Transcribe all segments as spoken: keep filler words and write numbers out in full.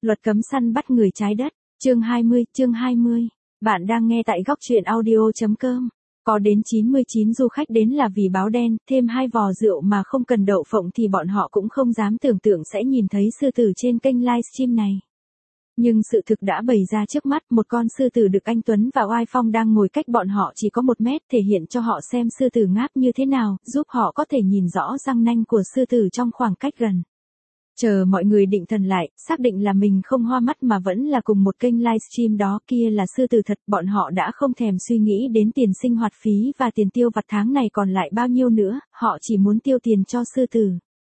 Luật cấm săn bắt người trái đất, chương hai mươi, chương hai mươi. Bạn đang nghe tại góc truyện audio.com. Có đến chín mươi chín du khách đến là vì báo đen, thêm hai vò rượu mà không cần đậu phộng thì bọn họ cũng không dám tưởng tượng sẽ nhìn thấy sư tử trên kênh livestream này. Nhưng sự thực đã bày ra trước mắt, một con sư tử Được Anh Tuấn và Oai Phong đang ngồi cách bọn họ chỉ có một mét, thể hiện cho họ xem sư tử ngáp như thế nào, giúp họ có thể nhìn rõ răng nanh của sư tử trong khoảng cách gần. Chờ mọi người định thần lại, xác định là mình không hoa mắt mà vẫn là cùng một kênh livestream đó, kia là sư tử thật, bọn họ đã không thèm suy nghĩ đến tiền sinh hoạt phí và tiền tiêu vặt tháng này còn lại bao nhiêu nữa, họ chỉ muốn tiêu tiền cho sư tử.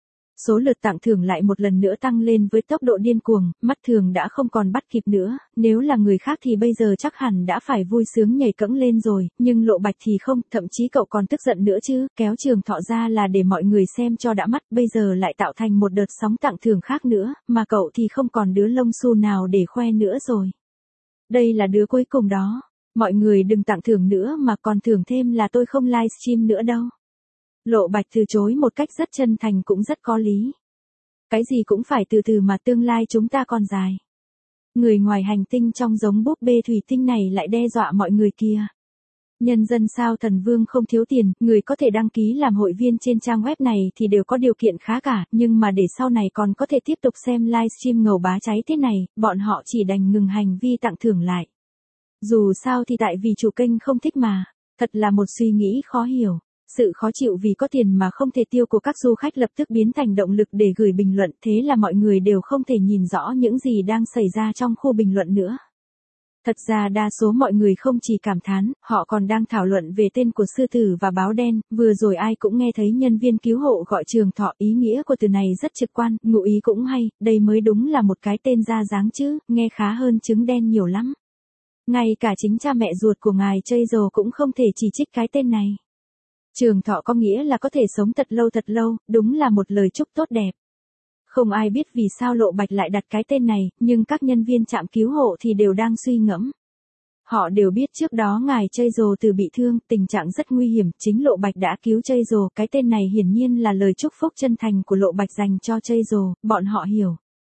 Số lượt tặng thưởng lại một lần nữa tăng lên với tốc độ điên cuồng, mắt thường đã không còn bắt kịp nữa, nếu là người khác thì bây giờ chắc hẳn đã phải vui sướng nhảy cẫng lên rồi, nhưng Lộ Bạch thì không, thậm chí cậu còn tức giận nữa chứ, kéo Trường Thọ ra là để mọi người xem cho đã mắt, bây giờ lại tạo thành một đợt sóng tặng thưởng khác nữa, mà cậu thì không còn đứa lông xù nào để khoe nữa rồi. Đây là đứa cuối cùng đó, mọi người đừng tặng thưởng nữa mà còn thưởng thêm là tôi không livestream nữa đâu. Lộ Bạch từ chối một cách rất chân thành cũng rất có lý. Cái gì cũng phải từ từ mà, tương lai chúng ta còn dài. Người ngoài hành tinh trong giống búp bê thủy tinh này lại đe dọa mọi người kia. Nhân dân sao Thần Vương không thiếu tiền, người có thể đăng ký làm hội viên trên trang web này thì đều có điều kiện khá cả, nhưng mà để sau này còn có thể tiếp tục xem livestream ngầu bá cháy thế này, bọn họ chỉ đành ngừng hành vi tặng thưởng lại. Dù sao thì tại vì chủ kênh không thích mà, thật là một suy nghĩ khó hiểu. Sự khó chịu vì có tiền mà không thể tiêu của các du khách lập tức biến thành động lực để gửi bình luận, thế là mọi người đều không thể nhìn rõ những gì đang xảy ra trong khu bình luận nữa. Thật ra đa số mọi người không chỉ cảm thán, họ còn đang thảo luận về tên của sư tử và báo đen, vừa rồi ai cũng nghe thấy nhân viên cứu hộ gọi Trường Thọ, ý nghĩa của từ này rất trực quan, ngụ ý cũng hay, đây mới đúng là một cái tên ra dáng chứ, nghe khá hơn trứng đen nhiều lắm. Ngay cả chính cha mẹ ruột của ngài Chazelle cũng không thể chỉ trích cái tên này. Trường Thọ có nghĩa là có thể sống thật lâu thật lâu, đúng là một lời chúc tốt đẹp. Không ai biết vì sao Lộ Bạch lại đặt cái tên này, nhưng các nhân viên trạm cứu hộ thì đều đang suy ngẫm. Họ đều biết trước đó ngài Chazelle từ bị thương, tình trạng rất nguy hiểm, chính Lộ Bạch đã cứu Chazelle, cái tên này hiển nhiên là lời chúc phúc chân thành của Lộ Bạch dành cho Chazelle, bọn họ hiểu.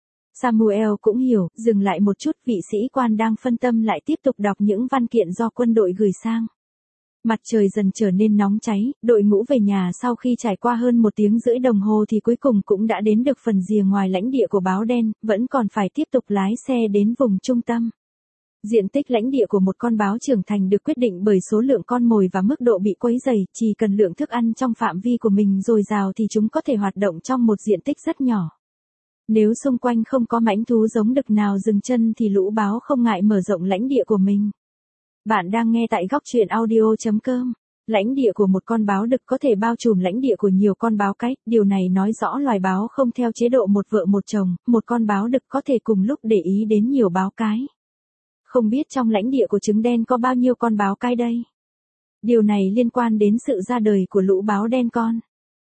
Samuel cũng hiểu, dừng lại một chút, vị sĩ quan đang phân tâm lại tiếp tục đọc những văn kiện do quân đội gửi sang. Mặt trời dần trở nên nóng cháy, đội ngũ về nhà sau khi trải qua hơn một tiếng rưỡi đồng hồ thì cuối cùng cũng đã đến được phần rìa ngoài lãnh địa của báo đen, vẫn còn phải tiếp tục lái xe đến vùng trung tâm. Diện tích lãnh địa của một con báo trưởng thành được quyết định bởi số lượng con mồi và mức độ bị quấy rầy, chỉ cần lượng thức ăn trong phạm vi của mình dồi dào thì chúng có thể hoạt động trong một diện tích rất nhỏ. Nếu xung quanh không có mãnh thú giống đực nào dừng chân thì lũ báo không ngại mở rộng lãnh địa của mình. Bạn đang nghe tại góc truyện audio.com. Lãnh địa của một con báo đực có thể bao trùm lãnh địa của nhiều con báo cái, điều này nói rõ loài báo không theo chế độ một vợ một chồng, một con báo đực có thể cùng lúc để ý đến nhiều báo cái. Không biết trong lãnh địa của trứng đen có bao nhiêu con báo cái đây? Điều này liên quan đến sự ra đời của lũ báo đen con.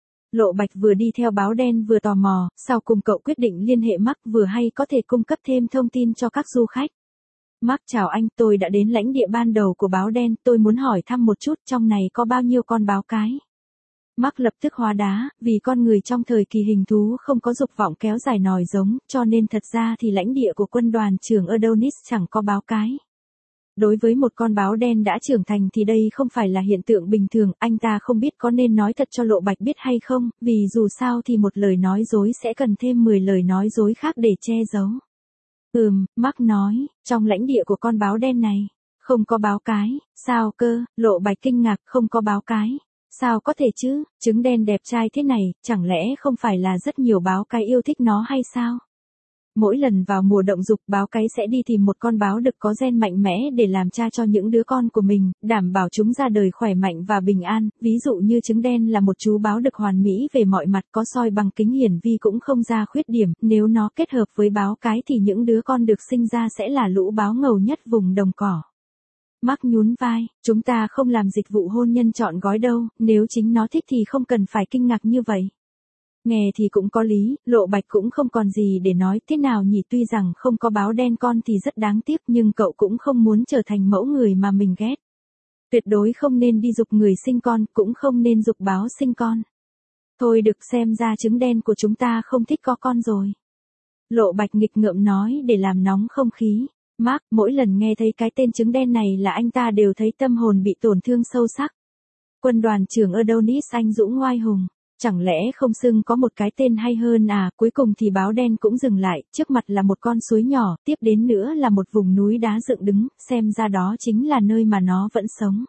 Lộ Bạch vừa đi theo báo đen vừa tò mò, sau cùng cậu quyết định liên hệ Mark, vừa hay có thể cung cấp thêm thông tin cho các du khách. Mark chào anh, tôi đã đến lãnh địa ban đầu của báo đen, tôi muốn hỏi thăm một chút trong này có bao nhiêu con báo cái. Mark lập tức hóa đá, vì con người trong thời kỳ hình thú không có dục vọng kéo dài nòi giống, cho nên thật ra thì lãnh địa của quân đoàn trưởng Adonis chẳng có báo cái. Đối với một con báo đen đã trưởng thành thì đây không phải là hiện tượng bình thường, anh ta không biết có nên nói thật cho Lộ Bạch biết hay không, vì dù sao thì một lời nói dối sẽ cần thêm mười lời nói dối khác để che giấu. Ừm, Mark nói, trong lãnh địa của con báo đen này, không có báo cái, sao cơ, Lộ Bạch kinh ngạc, không có báo cái, sao có thể chứ, trứng đen đẹp trai thế này, chẳng lẽ không phải là rất nhiều báo cái yêu thích nó hay sao? Mỗi lần vào mùa động dục, báo cái sẽ đi tìm một con báo đực có gen mạnh mẽ để làm cha cho những đứa con của mình, đảm bảo chúng ra đời khỏe mạnh và bình an, ví dụ như trứng đen là một chú báo đực hoàn mỹ về mọi mặt, có soi bằng kính hiển vi cũng không ra khuyết điểm, nếu nó kết hợp với báo cái thì những đứa con được sinh ra sẽ là lũ báo ngầu nhất vùng đồng cỏ. Mark nhún vai, chúng ta không làm dịch vụ hôn nhân trọn gói đâu, nếu chính nó thích thì không cần phải kinh ngạc như vậy. Nghe thì cũng có lý, Lộ Bạch cũng không còn gì để nói, thế nào nhỉ, tuy rằng không có báo đen con thì rất đáng tiếc nhưng cậu cũng không muốn trở thành mẫu người mà mình ghét. Tuyệt đối không nên đi giục người sinh con, cũng không nên giục báo sinh con. Thôi được, xem ra trứng đen của chúng ta không thích có con rồi. Lộ Bạch nghịch ngợm nói để làm nóng không khí. Mark, mỗi lần nghe thấy cái tên trứng đen này là anh ta đều thấy tâm hồn bị tổn thương sâu sắc. Quân đoàn trưởng Adonis anh dũng ngoai hùng. Chẳng lẽ không xưng có một cái tên hay hơn à, cuối cùng thì báo đen cũng dừng lại, trước mặt là một con suối nhỏ, tiếp đến nữa là một vùng núi đá dựng đứng, xem ra đó chính là nơi mà nó vẫn sống.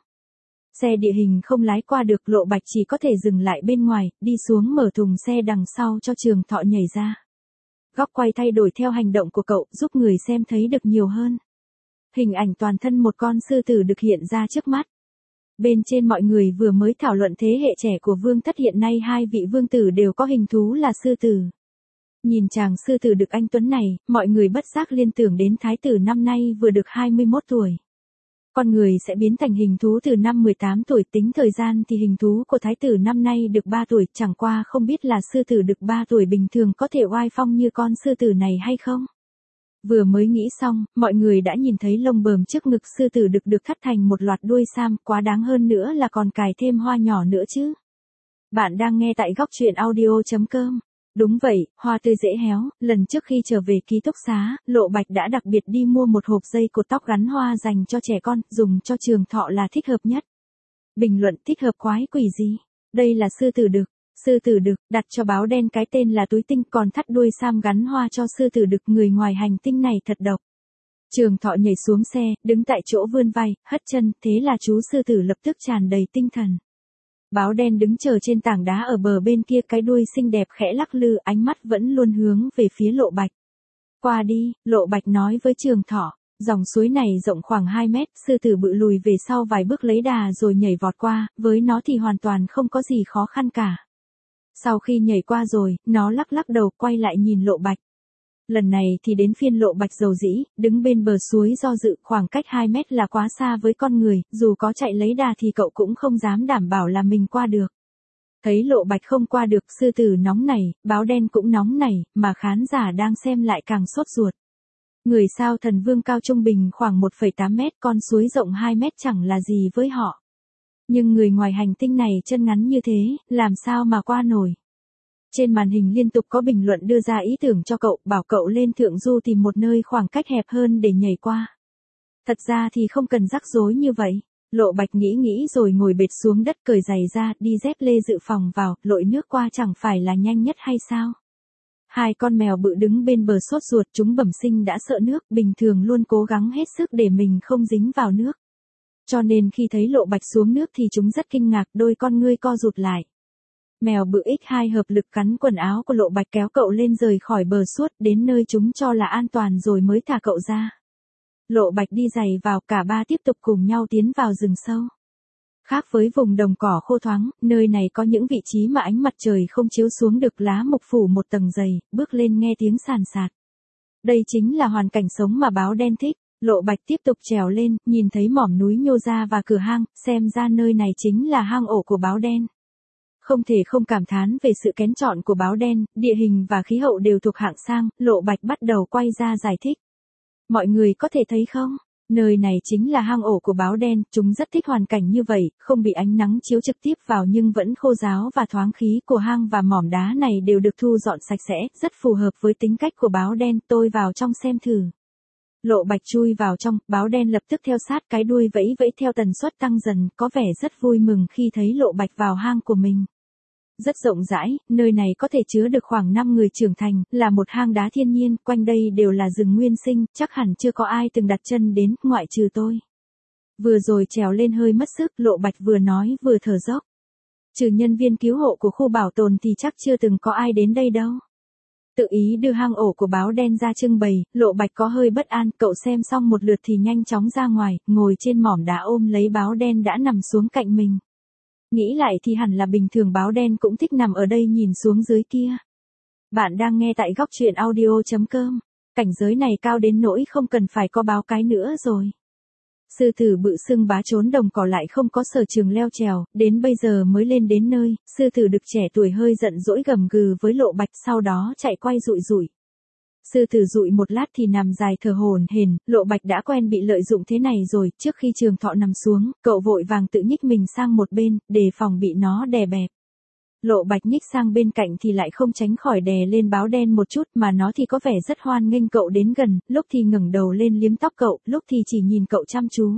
Xe địa hình không lái qua được, Lộ Bạch chỉ có thể dừng lại bên ngoài, đi xuống mở thùng xe đằng sau cho Trường Thọ nhảy ra. Góc quay thay đổi theo hành động của cậu, giúp người xem thấy được nhiều hơn. Hình ảnh toàn thân một con sư tử được hiện ra trước mắt. Bên trên mọi người vừa mới thảo luận thế hệ trẻ của Vương Thất, hiện nay hai vị vương tử đều có hình thú là sư tử. Nhìn chàng sư tử được anh tuấn này, mọi người bất giác liên tưởng đến thái tử năm nay vừa được hai mươi mốt tuổi. Con người sẽ biến thành hình thú từ năm mười tám tuổi, tính thời gian thì hình thú của thái tử năm nay được ba tuổi, chẳng qua không biết là sư tử được ba tuổi bình thường có thể oai phong như con sư tử này hay không. Vừa mới nghĩ xong, mọi người đã nhìn thấy lông bờm trước ngực sư tử được được thắt thành một loạt đuôi sam, quá đáng hơn nữa là còn cài thêm hoa nhỏ nữa chứ. Bạn đang nghe tại góc truyện audio chấm com. Đúng vậy, hoa tươi dễ héo, lần trước khi trở về ký túc xá, Lộ Bạch đã đặc biệt đi mua một hộp dây cột tóc gắn hoa dành cho trẻ con, dùng cho Trường Thọ là thích hợp nhất. Bình luận thích hợp quái quỷ gì? Đây là sư tử đực. Sư tử đực, đặt cho báo đen cái tên là túi tinh, còn thắt đuôi sam gắn hoa cho sư tử đực, người ngoài hành tinh này thật độc. Trường Thọ nhảy xuống xe, đứng tại chỗ vươn vai, hất chân, thế là chú sư tử lập tức tràn đầy tinh thần. Báo đen đứng chờ trên tảng đá ở bờ bên kia, cái đuôi xinh đẹp khẽ lắc lư, ánh mắt vẫn luôn hướng về phía Lộ Bạch. Qua đi, Lộ Bạch nói với Trường Thọ. Dòng suối này rộng khoảng hai mét, sư tử bự lùi về sau vài bước lấy đà rồi nhảy vọt qua, với nó thì hoàn toàn không có gì khó khăn cả. Sau khi nhảy qua rồi, nó lắc lắc đầu quay lại nhìn Lộ Bạch. Lần này thì đến phiên Lộ Bạch dầu dĩ, đứng bên bờ suối do dự, khoảng cách hai mét là quá xa với con người, dù có chạy lấy đà thì cậu cũng không dám đảm bảo là mình qua được. Thấy Lộ Bạch không qua được, sư tử nóng nảy, báo đen cũng nóng nảy, mà khán giả đang xem lại càng sốt ruột. Người sao Thần Vương cao trung bình khoảng một phẩy tám mét, con suối rộng hai mét chẳng là gì với họ. Nhưng người ngoài hành tinh này chân ngắn như thế, làm sao mà qua nổi. Trên màn hình liên tục có bình luận đưa ra ý tưởng cho cậu, bảo cậu lên thượng du tìm một nơi khoảng cách hẹp hơn để nhảy qua. Thật ra thì không cần rắc rối như vậy. Lộ Bạch nghĩ nghĩ rồi ngồi bệt xuống đất, cởi giày ra, đi dép lê dự phòng vào, lội nước qua chẳng phải là nhanh nhất hay sao? Hai con mèo bự đứng bên bờ sốt ruột, chúng bẩm sinh đã sợ nước, bình thường luôn cố gắng hết sức để mình không dính vào nước. Cho nên khi thấy Lộ Bạch xuống nước thì chúng rất kinh ngạc, đôi con ngươi co rụt lại. Mèo bự ích hai hợp lực cắn quần áo của Lộ Bạch, kéo cậu lên rời khỏi bờ suốt, đến nơi chúng cho là an toàn rồi mới thả cậu ra. Lộ Bạch đi giày vào, cả ba tiếp tục cùng nhau tiến vào rừng sâu. Khác với vùng đồng cỏ khô thoáng, nơi này có những vị trí mà ánh mặt trời không chiếu xuống được, lá mục phủ một tầng dày, bước lên nghe tiếng sàn sạt. Đây chính là hoàn cảnh sống mà báo đen thích. Lộ Bạch tiếp tục trèo lên, nhìn thấy mỏm núi nhô ra và cửa hang, xem ra nơi này chính là hang ổ của báo đen. Không thể không cảm thán về sự kén chọn của báo đen, địa hình và khí hậu đều thuộc hạng sang, Lộ Bạch bắt đầu quay ra giải thích. Mọi người có thể thấy không? Nơi này chính là hang ổ của báo đen, chúng rất thích hoàn cảnh như vậy, không bị ánh nắng chiếu trực tiếp vào nhưng vẫn khô ráo và thoáng khí của hang và mỏm đá này đều được thu dọn sạch sẽ, rất phù hợp với tính cách của báo đen, tôi vào trong xem thử. Lộ Bạch chui vào trong, báo đen lập tức theo sát, cái đuôi vẫy vẫy theo tần suất tăng dần, có vẻ rất vui mừng khi thấy Lộ Bạch vào hang của mình. Rất rộng rãi, nơi này có thể chứa được khoảng năm người trưởng thành, là một hang đá thiên nhiên, quanh đây đều là rừng nguyên sinh, chắc hẳn chưa có ai từng đặt chân đến, ngoại trừ tôi. Vừa rồi trèo lên hơi mất sức, Lộ Bạch vừa nói vừa thở dốc. Trừ nhân viên cứu hộ của khu bảo tồn thì chắc chưa từng có ai đến đây đâu. Tự ý đưa hang ổ của báo đen ra trưng bày, Lộ Bạch có hơi bất an, cậu xem xong một lượt thì nhanh chóng ra ngoài, ngồi trên mỏm đá ôm lấy báo đen đã nằm xuống cạnh mình. Nghĩ lại thì hẳn là bình thường báo đen cũng thích nằm ở đây nhìn xuống dưới kia. Bạn đang nghe tại góc truyện audio chấm com. Cảnh giới này cao đến nỗi không cần phải có báo cái nữa rồi. Sư tử bự sưng bá trốn đồng cỏ lại không có sở trường leo trèo, đến bây giờ mới lên đến nơi, sư tử đực trẻ tuổi hơi giận dỗi gầm gừ với Lộ Bạch, sau đó chạy quay rụi rụi. Sư tử rụi một lát thì nằm dài thở hổn hển, Lộ Bạch đã quen bị lợi dụng thế này rồi, trước khi Trường Thọ nằm xuống, cậu vội vàng tự nhích mình sang một bên, để phòng bị nó đè bẹp. Lộ Bạch nhích sang bên cạnh thì lại không tránh khỏi đè lên báo đen một chút, mà nó thì có vẻ rất hoan nghênh cậu đến gần, lúc thì ngẩng đầu lên liếm tóc cậu, lúc thì chỉ nhìn cậu chăm chú.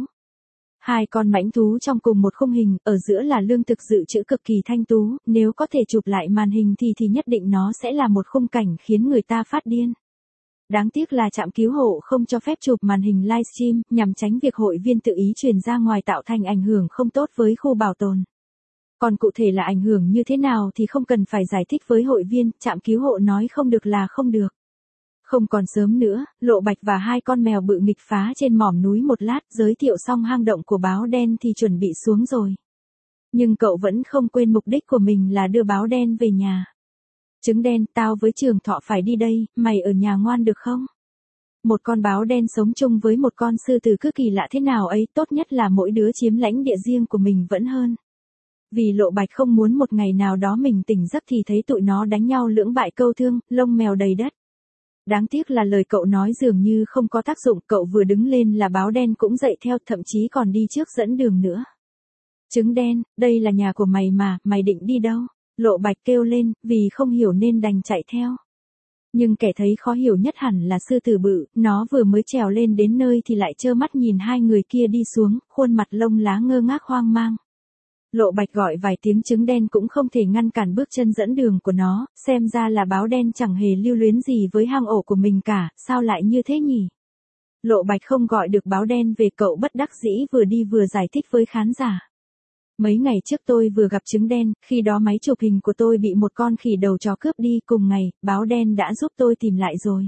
Hai con mãnh thú trong cùng một khung hình, ở giữa là lương thực dự trữ cực kỳ thanh tú, nếu có thể chụp lại màn hình thì thì nhất định nó sẽ là một khung cảnh khiến người ta phát điên. Đáng tiếc là trạm cứu hộ không cho phép chụp màn hình livestream, nhằm tránh việc hội viên tự ý truyền ra ngoài tạo thành ảnh hưởng không tốt với khu bảo tồn. Còn cụ thể là ảnh hưởng như thế nào thì không cần phải giải thích với hội viên, trạm cứu hộ nói không được là không được. Không còn sớm nữa, Lộ Bạch và hai con mèo bự nghịch phá trên mỏm núi một lát, giới thiệu xong hang động của báo đen thì chuẩn bị xuống rồi. Nhưng cậu vẫn không quên mục đích của mình là đưa báo đen về nhà. Trứng đen, tao với Trường Thọ phải đi đây, mày ở nhà ngoan được không? Một con báo đen sống chung với một con sư tử cứ kỳ lạ thế nào ấy, tốt nhất là mỗi đứa chiếm lãnh địa riêng của mình vẫn hơn. Vì Lộ Bạch không muốn một ngày nào đó mình tỉnh giấc thì thấy tụi nó đánh nhau lưỡng bại câu thương, lông mèo đầy đất. Đáng tiếc là lời cậu nói dường như không có tác dụng, cậu vừa đứng lên là báo đen cũng dậy theo, thậm chí còn đi trước dẫn đường nữa. Trứng đen, đây là nhà của mày mà, mày định đi đâu? Lộ Bạch kêu lên, vì không hiểu nên đành chạy theo. Nhưng kẻ thấy khó hiểu nhất hẳn là sư tử bự, nó vừa mới trèo lên đến nơi thì lại trơ mắt nhìn hai người kia đi xuống, khuôn mặt lông lá ngơ ngác hoang mang. Lộ Bạch gọi vài tiếng trứng đen cũng không thể ngăn cản bước chân dẫn đường của nó, xem ra là báo đen chẳng hề lưu luyến gì với hang ổ của mình cả, sao lại như thế nhỉ? Lộ Bạch không gọi được báo đen về, cậu bất đắc dĩ vừa đi vừa giải thích với khán giả. Mấy ngày trước tôi vừa gặp trứng đen, khi đó máy chụp hình của tôi bị một con khỉ đầu chó cướp đi, cùng ngày, báo đen đã giúp tôi tìm lại rồi.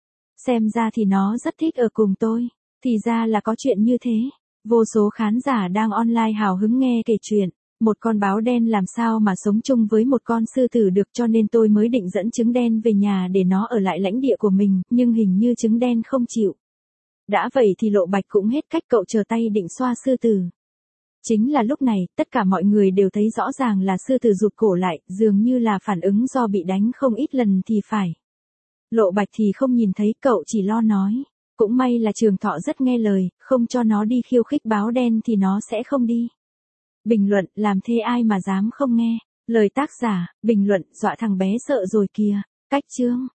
Xem ra thì nó rất thích ở cùng tôi, thì ra là có chuyện như thế. Vô số khán giả đang online hào hứng nghe kể chuyện, một con báo đen làm sao mà sống chung với một con sư tử được, cho nên tôi mới định dẫn trứng đen về nhà để nó ở lại lãnh địa của mình, nhưng hình như trứng đen không chịu. Đã vậy thì Lộ Bạch cũng hết cách, cậu chờ tay định xoa sư tử. Chính là lúc này, tất cả mọi người đều thấy rõ ràng là sư tử rụt cổ lại, dường như là phản ứng do bị đánh không ít lần thì phải. Lộ Bạch thì không nhìn thấy, cậu chỉ lo nói. Cũng may là Trường Thọ rất nghe lời, không cho nó đi khiêu khích báo đen thì nó sẽ không đi. Bình luận, làm thế ai mà dám không nghe. Lời tác giả, bình luận, dọa thằng bé sợ rồi kìa. Cách chương.